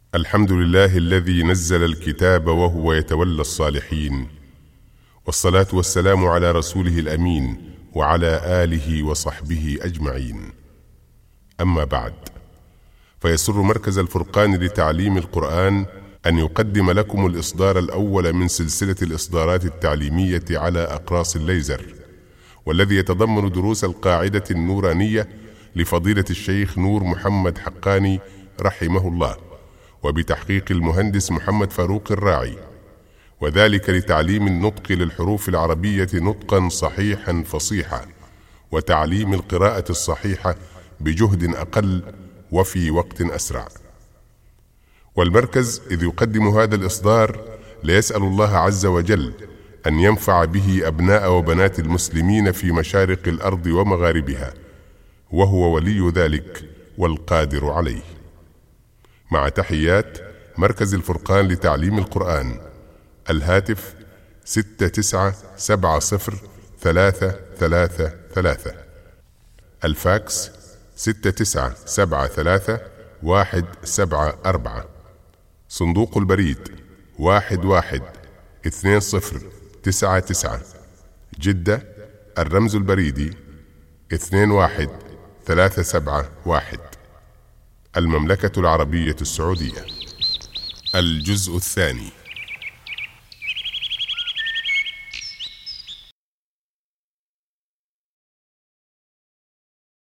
الحمد لله الذي نزل الكتاب وهو يتولى الصالحين، والصلاة والسلام على رسوله الأمين وعلى آله وصحبه أجمعين. أما بعد، فيسر مركز الفرقان لتعليم القرآن أن يقدم لكم الإصدار الأول من سلسلة الإصدارات التعليمية على أقراص الليزر، والذي يتضمن دروس القاعدة النورانية لفضيلة الشيخ نور محمد حقاني رحمه الله، وبتحقيق المهندس محمد فاروق الراعي، وذلك لتعليم النطق للحروف العربية نطقا صحيحا فصيحا، وتعليم القراءة الصحيحة بجهد أقل وفي وقت أسرع. والمركز إذ يقدم هذا الإصدار ليسأل الله عز وجل أن ينفع به أبناء وبنات المسلمين في مشارق الأرض ومغاربها، وهو ولي ذلك والقادر عليه. مع تحيات مركز الفرقان لتعليم القرآن، الهاتف 69703333، الفاكس 6973-174، صندوق البريد 112099، جدة، الرمز البريدي 21371، المملكة العربية السعودية. الجزء الثاني.